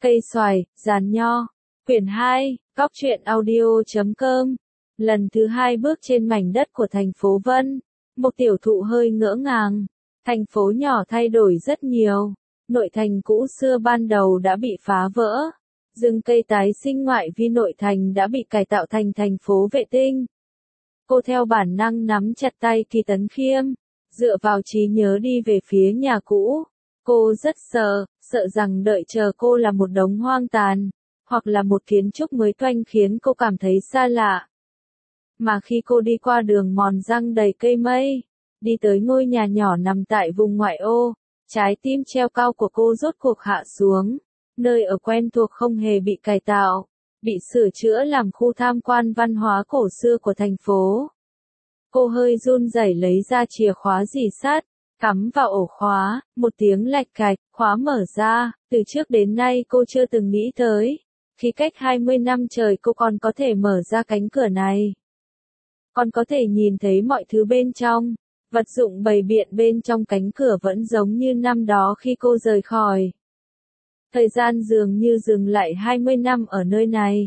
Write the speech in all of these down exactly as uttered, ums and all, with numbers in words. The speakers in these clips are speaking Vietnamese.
Cây xoài, giàn nho. Quyển hai, Cóc truyện audio chấm com. Lần thứ hai bước trên mảnh đất của thành phố Vân. Một tiểu thụ hơi ngỡ ngàng. Thành phố nhỏ thay đổi rất nhiều. Nội thành cũ xưa ban đầu đã bị phá vỡ. Rừng cây tái sinh ngoại vi nội thành đã bị cải tạo thành thành phố vệ tinh. Cô theo bản năng nắm chặt tay Kỳ Tấn Khiêm, dựa vào trí nhớ đi về phía nhà cũ. Cô rất sợ, sợ rằng đợi chờ cô là một đống hoang tàn, hoặc là một kiến trúc mới toanh khiến cô cảm thấy xa lạ. Mà khi cô đi qua đường mòn răng đầy cây mây, đi tới ngôi nhà nhỏ nằm tại vùng ngoại ô, trái tim treo cao của cô rốt cuộc hạ xuống, nơi ở quen thuộc không hề bị cải tạo, bị sửa chữa làm khu tham quan văn hóa cổ xưa của thành phố. Cô hơi run rẩy lấy ra chìa khóa rỉ sắt, cắm vào ổ khóa, một tiếng lạch cạch, khóa mở ra, từ trước đến nay cô chưa từng nghĩ tới. Khi cách hai mươi năm trời cô còn có thể mở ra cánh cửa này. Còn có thể nhìn thấy mọi thứ bên trong, vật dụng bày biện bên trong cánh cửa vẫn giống như năm đó khi cô rời khỏi. Thời gian dường như dừng lại hai mươi năm ở nơi này.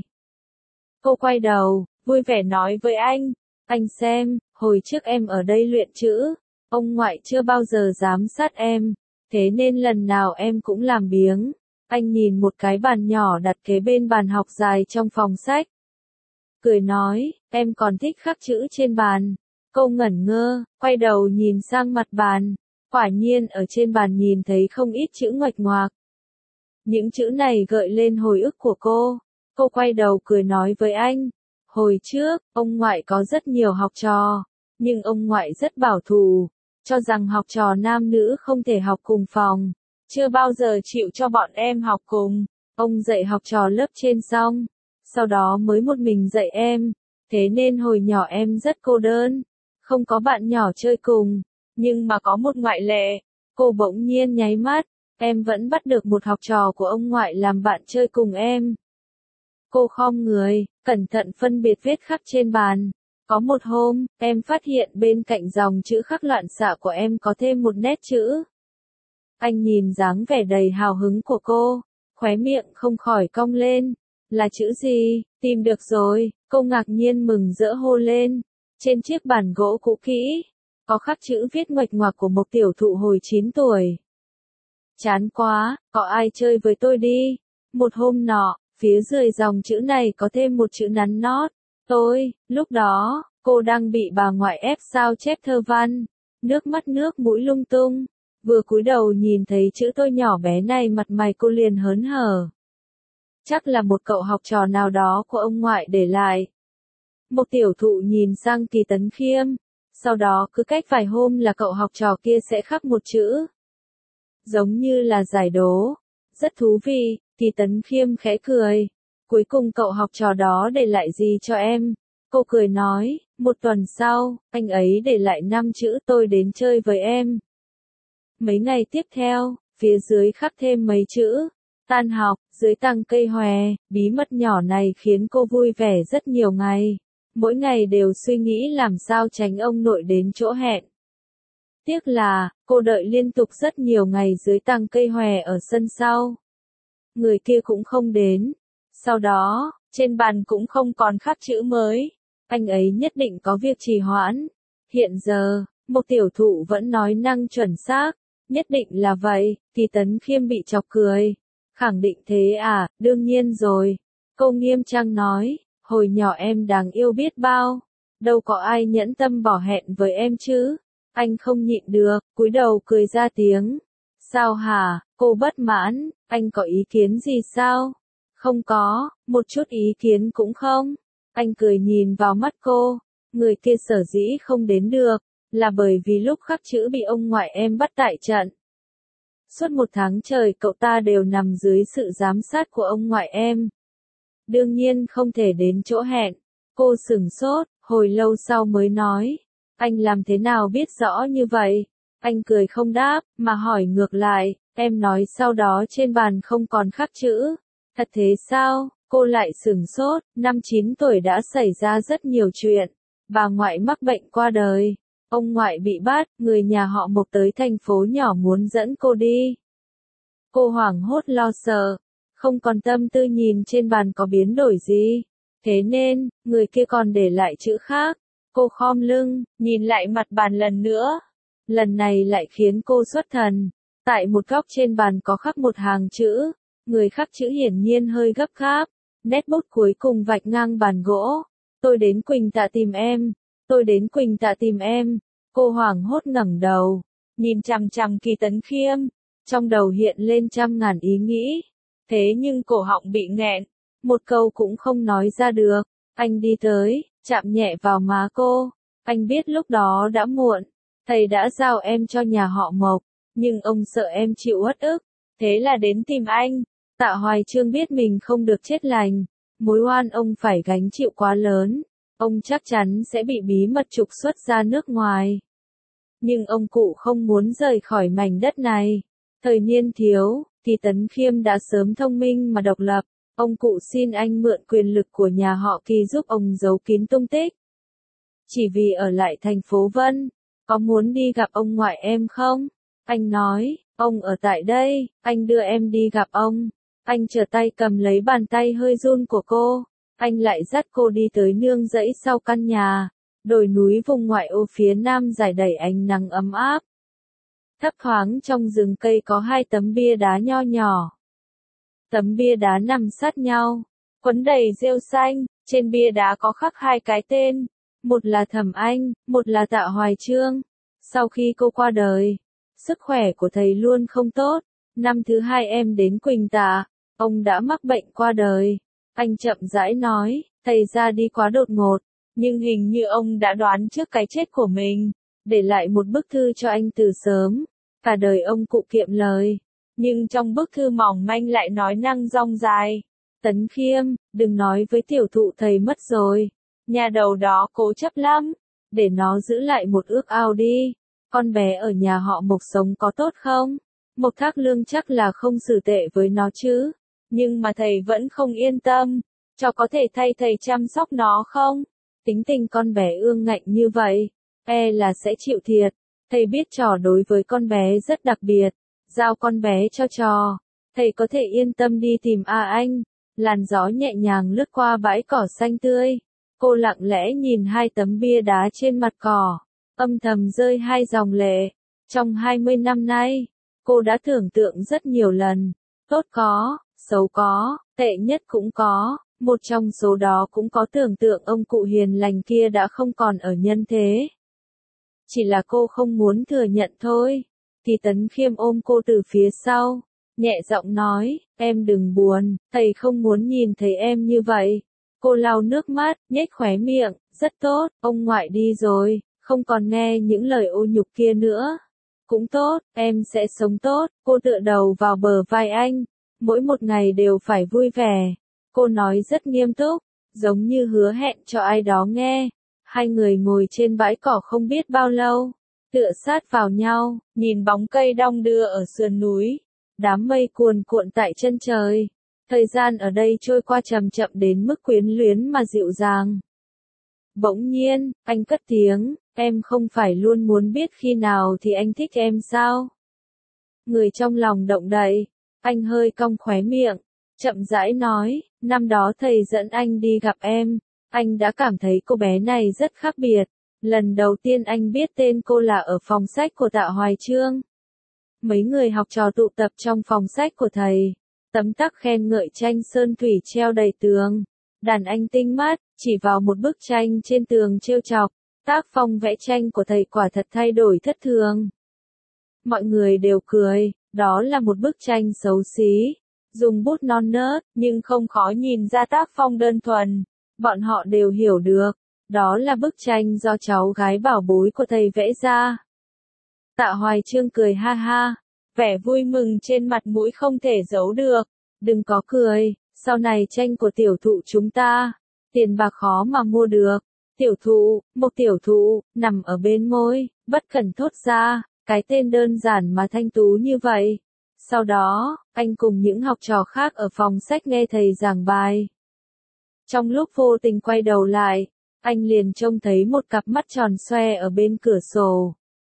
Cô quay đầu, vui vẻ nói với anh, anh xem, hồi trước em ở đây luyện chữ, ông ngoại chưa bao giờ giám sát em, thế nên lần nào em cũng làm biếng. Anh nhìn một cái bàn nhỏ đặt kế bên bàn học dài trong phòng sách. Cười nói, em còn thích khắc chữ trên bàn. Cô ngẩn ngơ, quay đầu nhìn sang mặt bàn. Quả nhiên ở trên bàn nhìn thấy không ít chữ nguệch ngoạc. Những chữ này gợi lên hồi ức của cô. Cô quay đầu cười nói với anh. Hồi trước, ông ngoại có rất nhiều học trò. Nhưng ông ngoại rất bảo thủ. Cho rằng học trò nam nữ không thể học cùng phòng. Chưa bao giờ chịu cho bọn em học cùng. Ông dạy học trò lớp trên xong. Sau đó mới một mình dạy em. Thế nên hồi nhỏ em rất cô đơn. Không có bạn nhỏ chơi cùng. Nhưng mà có một ngoại lệ. Cô bỗng nhiên nháy mắt. Em vẫn bắt được một học trò của ông ngoại làm bạn chơi cùng em. Cô khom người, cẩn thận phân biệt vết khắc trên bàn. Có một hôm, em phát hiện bên cạnh dòng chữ khắc loạn xạ của em có thêm một nét chữ. Anh nhìn dáng vẻ đầy hào hứng của cô, khóe miệng không khỏi cong lên. Là chữ gì? Tìm được rồi, cô ngạc nhiên mừng rỡ hô lên. Trên chiếc bàn gỗ cũ kỹ, có khắc chữ viết nguệch ngoạc của một tiểu thụ hồi chín tuổi. Chán quá, có ai chơi với tôi đi. Một hôm nọ, phía dưới dòng chữ này có thêm một chữ nắn nót. Tôi, lúc đó, cô đang bị bà ngoại ép sao chép thơ văn. Nước mắt nước mũi lung tung. Vừa cúi đầu nhìn thấy chữ tôi nhỏ bé này mặt mày cô liền hớn hở. Chắc là một cậu học trò nào đó của ông ngoại để lại. Một tiểu thụ nhìn sang Kỳ Tấn Khiêm. Sau đó cứ cách vài hôm là cậu học trò kia sẽ khắc một chữ. Giống như là giải đố. Rất thú vị, Kỳ Tấn Khiêm khẽ cười. Cuối cùng cậu học trò đó để lại gì cho em? Cô cười nói, một tuần sau, anh ấy để lại năm chữ tôi đến chơi với em. Mấy ngày tiếp theo, phía dưới khắc thêm mấy chữ. Tan học, dưới tàng cây hòe, bí mật nhỏ này khiến cô vui vẻ rất nhiều ngày. Mỗi ngày đều suy nghĩ làm sao tránh ông nội đến chỗ hẹn. Tiếc là, cô đợi liên tục rất nhiều ngày dưới tàng cây hòe ở sân sau. Người kia cũng không đến. Sau đó, trên bàn cũng không còn khắc chữ mới. Anh ấy nhất định có việc trì hoãn. Hiện giờ, một tiểu thụ vẫn nói năng chuẩn xác. Nhất định là vậy, Kỳ Tấn Khiêm bị chọc cười. Khẳng định thế à, đương nhiên rồi. Cô nghiêm trang nói, hồi nhỏ em đáng yêu biết bao. Đâu có ai nhẫn tâm bỏ hẹn với em chứ. Anh không nhịn được, cúi đầu cười ra tiếng. Sao hả, cô bất mãn, anh có ý kiến gì sao? Không có, một chút ý kiến cũng không. Anh cười nhìn vào mắt cô. Người kia sở dĩ không đến được, là bởi vì lúc khắc chữ bị ông ngoại em bắt tại trận. Suốt một tháng trời cậu ta đều nằm dưới sự giám sát của ông ngoại em. Đương nhiên không thể đến chỗ hẹn. Cô sửng sốt, hồi lâu sau mới nói. Anh làm thế nào biết rõ như vậy? Anh cười không đáp, mà hỏi ngược lại. Em nói sau đó trên bàn không còn khắc chữ. Thật thế sao? Cô lại sửng sốt. Năm chín tuổi đã xảy ra rất nhiều chuyện. Bà ngoại mắc bệnh qua đời. Ông ngoại bị bắt, người nhà họ Mộc tới thành phố nhỏ muốn dẫn cô đi. Cô hoảng hốt lo sợ. không còn tâm tư nhìn trên bàn có biến đổi gì. Thế nên, người kia còn để lại chữ khác. Cô khom lưng, nhìn lại mặt bàn lần nữa. Lần này lại khiến cô xuất thần. Tại một góc trên bàn có khắc một hàng chữ. Người khắc chữ hiển nhiên hơi gấp gáp. Nét bút cuối cùng vạch ngang bàn gỗ. Tôi đến Quỳnh Tạ tìm em. Tôi đến Quỳnh Tạ tìm em. Cô hoảng hốt ngẩng đầu. Nhìn chằm chằm Kỳ Tấn Khiêm. Trong đầu hiện lên trăm ngàn ý nghĩ. Thế nhưng cổ họng bị nghẹn. Một câu cũng không nói ra được. Anh đi tới, chạm nhẹ vào má cô. Anh biết lúc đó đã muộn. Thầy đã giao em cho nhà họ Mộc. Nhưng ông sợ em chịu uất ức. Thế là đến tìm anh. Tạ Hoài Chương biết mình không được chết lành. Mối oan ông phải gánh chịu quá lớn. Ông chắc chắn sẽ bị bí mật trục xuất ra nước ngoài. Nhưng ông cụ không muốn rời khỏi mảnh đất này. Thời niên thiếu, Kỳ Tấn Khiêm đã sớm thông minh mà độc lập. Ông cụ xin anh mượn quyền lực của nhà họ Kỳ giúp ông giấu kín tung tích. Chỉ vì ở lại thành phố Vân. Có muốn đi gặp ông ngoại em không? Anh nói, ông ở tại đây, anh đưa em đi gặp ông. Anh trở tay cầm lấy bàn tay hơi run của cô. Anh lại dắt cô đi tới nương rẫy sau căn nhà. Đồi núi vùng ngoại ô phía nam rải đầy ánh nắng ấm áp. Thấp thoáng trong rừng cây có hai tấm bia đá nho nhỏ. Tấm bia đá nằm sát nhau, quấn đầy rêu xanh, trên bia đá có khắc hai cái tên, một là Thẩm Anh, một là Tạ Hoài Chương. Sau khi cô qua đời, sức khỏe của thầy luôn không tốt. Năm thứ hai em đến Quỳnh Tạ, ông đã mắc bệnh qua đời. Anh chậm rãi nói, thầy ra đi quá đột ngột, nhưng hình như ông đã đoán trước cái chết của mình, để lại một bức thư cho anh từ sớm. Cả đời ông cụ kiệm lời. Nhưng trong bức thư mỏng manh lại nói năng rong dài. Tấn Khiêm, đừng nói với tiểu thụ thầy mất rồi. Nhà đầu đó cố chấp lắm. Để nó giữ lại một ước ao đi. Con bé ở nhà họ Mộc sống có tốt không? Mộc Thác Lương chắc là không xử tệ với nó chứ. Nhưng mà thầy vẫn không yên tâm. Cho có thể thay thầy chăm sóc nó không? Tính tình con bé ương ngạnh như vậy. E là sẽ chịu thiệt. Thầy biết trò đối với con bé rất đặc biệt. Giao con bé cho trò. Thầy có thể yên tâm đi tìm A Anh. Làn gió nhẹ nhàng lướt qua bãi cỏ xanh tươi. Cô lặng lẽ nhìn hai tấm bia đá trên mặt cỏ. Âm thầm rơi hai dòng lệ. Trong hai mươi năm nay, cô đã tưởng tượng rất nhiều lần. Tốt có, xấu có, tệ nhất cũng có. Một trong số đó cũng có tưởng tượng ông cụ hiền lành kia đã không còn ở nhân thế. Chỉ là cô không muốn thừa nhận thôi. Kỳ Tấn Khiêm ôm cô từ phía sau, nhẹ giọng nói, em đừng buồn, thầy không muốn nhìn thấy em như vậy. Cô lau nước mắt, nhếch khóe miệng, rất tốt, ông ngoại đi rồi, không còn nghe những lời ô nhục kia nữa. Cũng tốt, em sẽ sống tốt. Cô tựa đầu vào bờ vai anh, mỗi một ngày đều phải vui vẻ. Cô nói rất nghiêm túc, giống như hứa hẹn cho ai đó nghe. Hai người ngồi trên bãi cỏ không biết bao lâu, tựa sát vào nhau, nhìn bóng cây đong đưa ở sườn núi, đám mây cuồn cuộn tại chân trời. Thời gian ở đây trôi qua chậm chậm đến mức quyến luyến mà dịu dàng. Bỗng nhiên, anh cất tiếng, em không phải luôn muốn biết khi nào thì anh thích em sao? Người trong lòng động đậy, anh hơi cong khóe miệng, chậm rãi nói, năm đó thầy dẫn anh đi gặp em, anh đã cảm thấy cô bé này rất khác biệt. Lần đầu tiên anh biết tên cô là ở phòng sách của Tạ Hoài Chương. Mấy người học trò tụ tập trong phòng sách của thầy. Tấm tắc khen ngợi tranh sơn thủy treo đầy tường. Đàn anh tinh mắt, chỉ vào một bức tranh trên tường trêu chọc. Tác phong vẽ tranh của thầy quả thật thay đổi thất thường. Mọi người đều cười, đó là một bức tranh xấu xí. Dùng bút non nớt, nhưng không khó nhìn ra tác phong đơn thuần. Bọn họ đều hiểu được. Đó là bức tranh do cháu gái bảo bối của thầy vẽ ra. Tạ Hoài Chương cười ha ha, vẻ vui mừng trên mặt mũi không thể giấu được. Đừng có cười, sau này tranh của tiểu thụ chúng ta, tiền bạc khó mà mua được. Tiểu thụ, một tiểu thụ, nằm ở bên môi, bất cẩn thốt ra, cái tên đơn giản mà thanh tú như vậy. Sau đó, anh cùng những học trò khác ở phòng sách nghe thầy giảng bài. Trong lúc vô tình quay đầu lại, anh liền trông thấy một cặp mắt tròn xoe ở bên cửa sổ.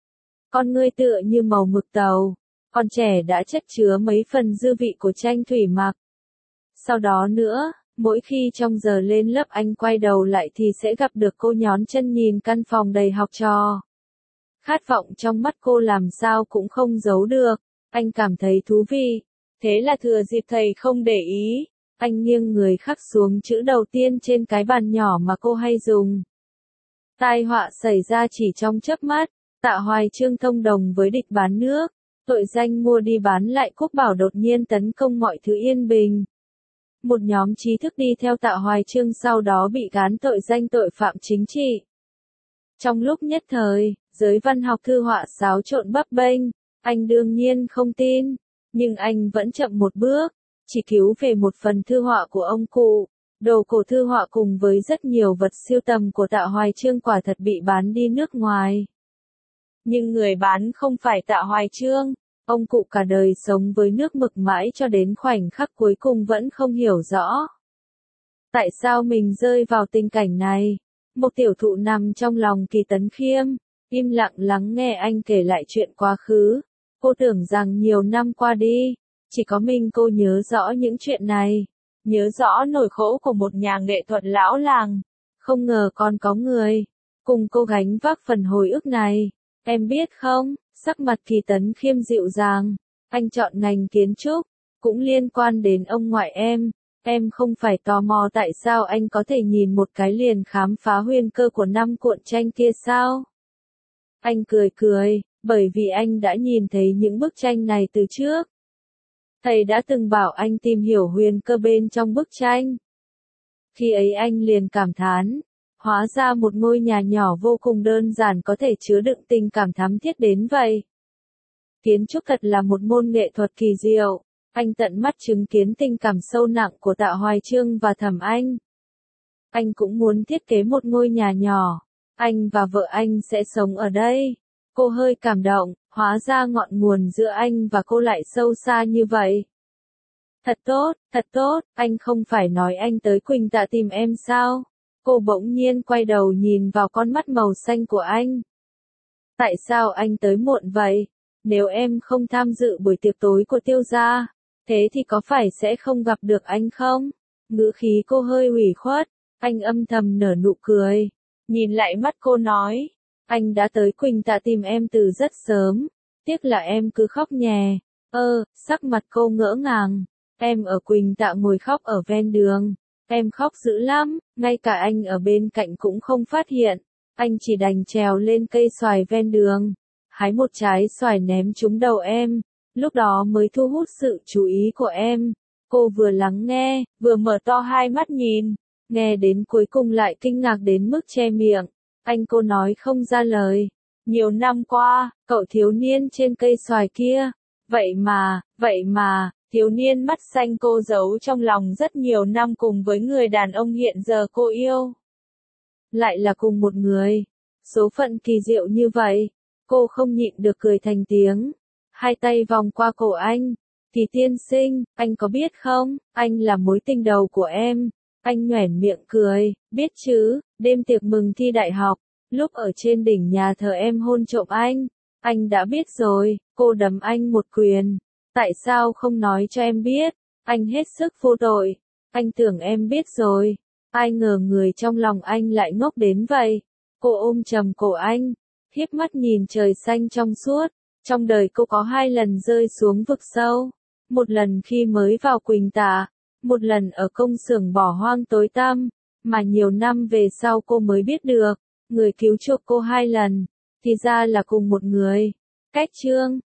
Con ngươi tựa như màu mực tàu, còn trẻ đã chất chứa mấy phần dư vị của tranh thủy mặc. Sau đó nữa, mỗi khi trong giờ lên lớp anh quay đầu lại thì sẽ gặp được cô nhón chân nhìn căn phòng đầy học trò. Khát vọng trong mắt cô làm sao cũng không giấu được, anh cảm thấy thú vị. Thế là thừa dịp thầy không để ý, anh nghiêng người khắc xuống chữ đầu tiên trên cái bàn nhỏ mà cô hay dùng. Tai họa xảy ra chỉ trong chớp mắt, Tạ Hoài Chương thông đồng với địch bán nước, tội danh mua đi bán lại quốc bảo đột nhiên tấn công mọi thứ yên bình. Một nhóm trí thức đi theo Tạ Hoài Chương sau đó bị gán tội danh tội phạm chính trị. Trong lúc nhất thời, giới văn học thư họa xáo trộn bấp bênh, anh đương nhiên không tin, nhưng anh vẫn chậm một bước, chỉ cứu về một phần thư họa của ông cụ. Đồ cổ thư họa cùng với rất nhiều vật sưu tầm của Tạ Hoài Chương quả thật bị bán đi nước ngoài. Nhưng người bán không phải Tạ Hoài Chương, ông cụ cả đời sống với nước mực mãi cho đến khoảnh khắc cuối cùng vẫn không hiểu rõ. Tại sao mình rơi vào tình cảnh này? Một tiểu thụ nằm trong lòng Kỳ Tấn Khiêm, im lặng lắng nghe anh kể lại chuyện quá khứ. Cô tưởng rằng nhiều năm qua đi, chỉ có mình cô nhớ rõ những chuyện này. Nhớ rõ nỗi khổ của một nhà nghệ thuật lão làng. Không ngờ còn có người cùng cô gánh vác phần hồi ức này. Em biết không, sắc mặt Kỳ Tấn Khiêm dịu dàng. Anh chọn ngành kiến trúc, cũng liên quan đến ông ngoại em. Em không phải tò mò tại sao anh có thể nhìn một cái liền khám phá huyền cơ của năm cuộn tranh kia sao? Anh cười cười, bởi vì anh đã nhìn thấy những bức tranh này từ trước. Thầy đã từng bảo anh tìm hiểu huyền cơ bên trong bức tranh. Khi ấy anh liền cảm thán, hóa ra một ngôi nhà nhỏ vô cùng đơn giản có thể chứa đựng tình cảm thắm thiết đến vậy. Kiến trúc thật là một môn nghệ thuật kỳ diệu, anh tận mắt chứng kiến tình cảm sâu nặng của Tạ Hoài Chương và Thẩm Anh. Anh cũng muốn thiết kế một ngôi nhà nhỏ, anh và vợ anh sẽ sống ở đây. Cô hơi cảm động, hóa ra ngọn nguồn giữa anh và cô lại sâu xa như vậy. Thật tốt, thật tốt, anh không phải nói anh tới Quỳnh Tạ tìm em sao? Cô bỗng nhiên quay đầu nhìn vào con mắt màu xanh của anh. Tại sao anh tới muộn vậy? Nếu em không tham dự buổi tiệc tối của Tiêu gia, thế thì có phải sẽ không gặp được anh không? Ngữ khí cô hơi ủy khuất, anh âm thầm nở nụ cười. Nhìn lại mắt cô nói, anh đã tới Quỳnh Tạ tìm em từ rất sớm, tiếc là em cứ khóc nhè. Ơ, sắc mặt cô ngỡ ngàng, em ở Quỳnh Tạ ngồi khóc ở ven đường, em khóc dữ lắm, ngay cả anh ở bên cạnh cũng không phát hiện, anh chỉ đành trèo lên cây xoài ven đường, hái một trái xoài ném trúng đầu em, lúc đó mới thu hút sự chú ý của em. Cô vừa lắng nghe, vừa mở to hai mắt nhìn, nghe đến cuối cùng lại kinh ngạc đến mức che miệng. Anh cô nói không ra lời. Nhiều năm qua, cậu thiếu niên trên cây xoài kia. Vậy mà, vậy mà, thiếu niên mắt xanh cô giấu trong lòng rất nhiều năm cùng với người đàn ông hiện giờ cô yêu. Lại là cùng một người. Số phận kỳ diệu như vậy. Cô không nhịn được cười thành tiếng. Hai tay vòng qua cổ anh. Kỳ tiên sinh, anh có biết không, anh là mối tình đầu của em. Anh nhoẻn miệng cười, biết chứ, đêm tiệc mừng thi đại học, lúc ở trên đỉnh nhà thờ em hôn trộm anh. Anh đã biết rồi, cô đấm anh một quyền. Tại sao không nói cho em biết? Anh hết sức vô tội. Anh tưởng em biết rồi. Ai ngờ người trong lòng anh lại ngốc đến vậy. Cô ôm chầm cổ anh, híp mắt nhìn trời xanh trong suốt. Trong đời cô có hai lần rơi xuống vực sâu. Một lần khi mới vào Quỳnh Tạ, một lần ở công xưởng bỏ hoang tối tăm, mà nhiều năm về sau cô mới biết được, người cứu chuộc cô hai lần, thì ra là cùng một người. Cách chương